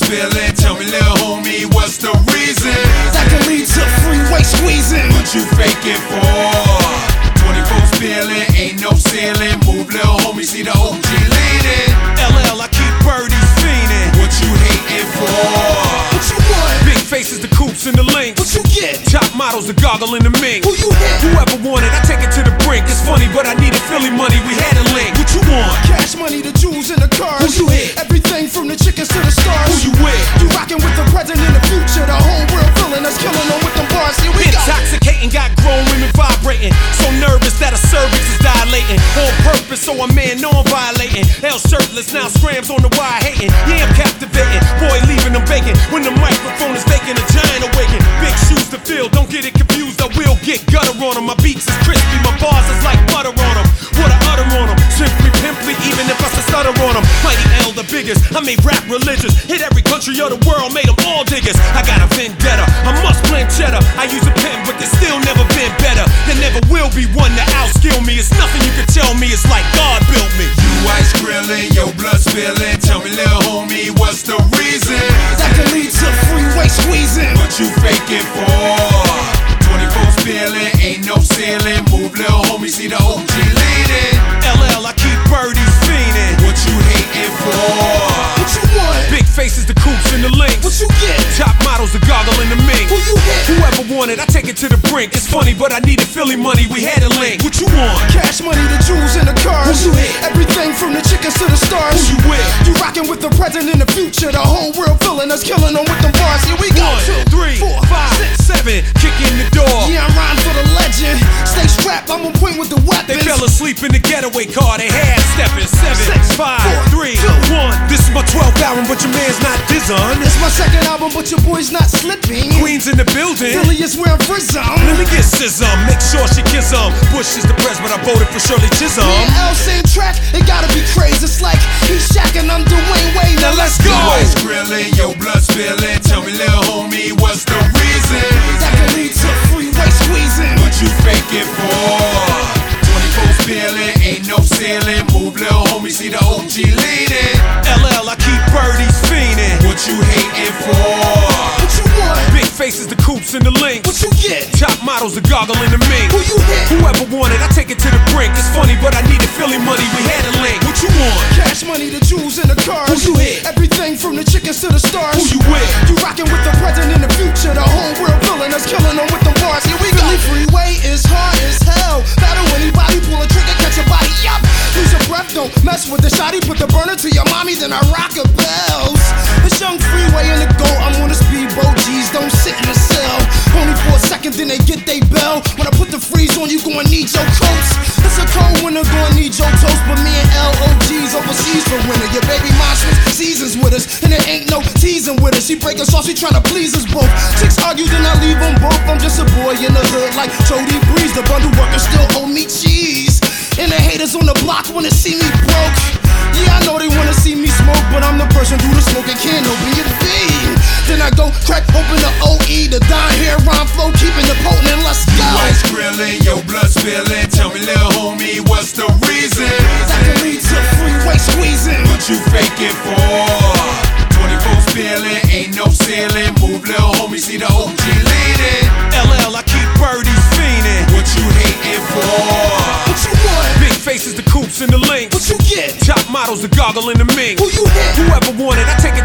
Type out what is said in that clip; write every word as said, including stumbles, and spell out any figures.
spilling. Tell me, little homie, what's the reason that can lead to freeway squeezing? What you faking for? twenty-four spilling, ain't no ceiling. Move, little homie, see the O G leading. L L, I keep birdies fiending. What you hating for? What you want? Big faces, the coops and the links. What you get? Top models, the goggle and the mink. Who you hit? Whoever wanted, I take it to the brink. It's funny, but I needed Philly money, we had a link. What you want? Cash money, the jewels and the cars. Who you hit? Everything from the chickens to the stars. Who you with? You rockin' with the present and the future. The whole world feeling us, killing them with them bars. Here we go. Intoxicating, got grown women vibrating. So nervous that a cervix is dilating. On purpose, so a man know I'm violating. L shirtless, now scrams on the wire hating. Yeah, I'm captivating. Boy, leaving them vacant. When the microphone is vacant, a giant awaken. Big shoes to fill, don't get it confused. I will get gutter on them. My beats is crispy, my bars is like butter on them. What I utter on them, simply pimply, even if I stutter on them. Mighty L, the biggest. I made rap religious. Hit every country of the world, made them all diggers. I got a vendetta, I must blend cheddar. I use a pen, but there's still never been better. There never will be one to outskill me. It's nothing you can tell me, it's like God built me. You ice grilling, your blood spilling. Tell me, little homie, what's the reason that can lead to freeway squeezing? What you faking for? twenty-four spilling, ain't no ceiling. Move, little homie, see the O G leading. L L, I keep birdies fiending. What you hating for? What you want? Big faces, the coops and the links. What you get? Top models, the goggle and the mink. Who you hit? Whoever wanted, I take it to the brink. It's funny, but I needed Philly money, we had a link. What you want? Cash money, the jewels and the cars. Who you hit? Everything from the chickens to the stars. Who you with? You rockin' with the present and the future. The whole world feeling us, killing them with them bars. Here we go. One, Two, three, four, five, six. seven. Kick in the door. Yeah, I'm riding for the legend. Stay strapped, I'm on point with the They weapons. fell asleep in the getaway car, they had stepping. Seven, Six, five, four, three, two, one. This is my twelfth album, but your man's not Dizon. It's my second album, but your boy's not slipping. Queens in the building. Philly is where I'm frizzum. Let me get Sism, make sure she kiss 'em. Bush is the press, but I voted for Shirley Chisholm. Me and L same track, it gotta be crazy. It's like he's Shaq and I'm Dwayne Wade. Now let's go. You ice grilling, your blood spilling. Tell me, little homie, what's the reason that can lead to freeway squeezing? What you faking for? twenty-four spilling, ain't no ceiling. Move, little homie, see the O G leading. L L, I keep birdies fiending. What you hating for? What you want? Big faces, the coops and the links. What you get? Top models, the goggle and the mink. Who you hit? Whoever wanted, I take it to the brink. It's funny, but I needed Philly money, we had a link. What you want? Cash money, the jewels and the cars. Who you hit? Everything from the chickens to the stars. Who you with? You rockin' with the present and the future. The whole world feeling us, killing them with them bars. Here we go. Philly freeway is hard as hell. Battle anybody, pull a trigger, catch a body. Yup. Use your breath, don't mess with the shotty. Put the burner to your mommy, then I rock her bells. It's young freeway in the go. I'm on a speedboat. G's don't sit in the cell. Only for a second, then they get they bell. When I put the freeze on, you gon' need your coats. It's a cold winter, gon' need your toast. But me and L O G's overseas for winter. Your baby mom switch seasons with us, and there ain't no teasing with us. She break us off, she tryna please us both. Chicks argue, then I leave them both. I'm just a boy in the hood like Jody Breeze. The bundle workers still owe me cheese. And the haters on the block wanna see me broke. Yeah, I know they wanna see me smoke, but I'm the person who the smoking can open your feed. Then I go crack open the O E, the Don hair rhyme flow, keeping the potent, and let's go. You ice grilling, your blood spilling. Tell me, little homie, what's the reason that can lead to freeway squeezing? What you faking for? twenty-four spilling, ain't no ceiling. Move, little homie, see the O G leading. L L, I keep birdies fiending. What you hating for? What you want? Big faces, the coops and the links. What you get? Top models, the goggle and the mink. Who you hit? Whoever wanted, I take it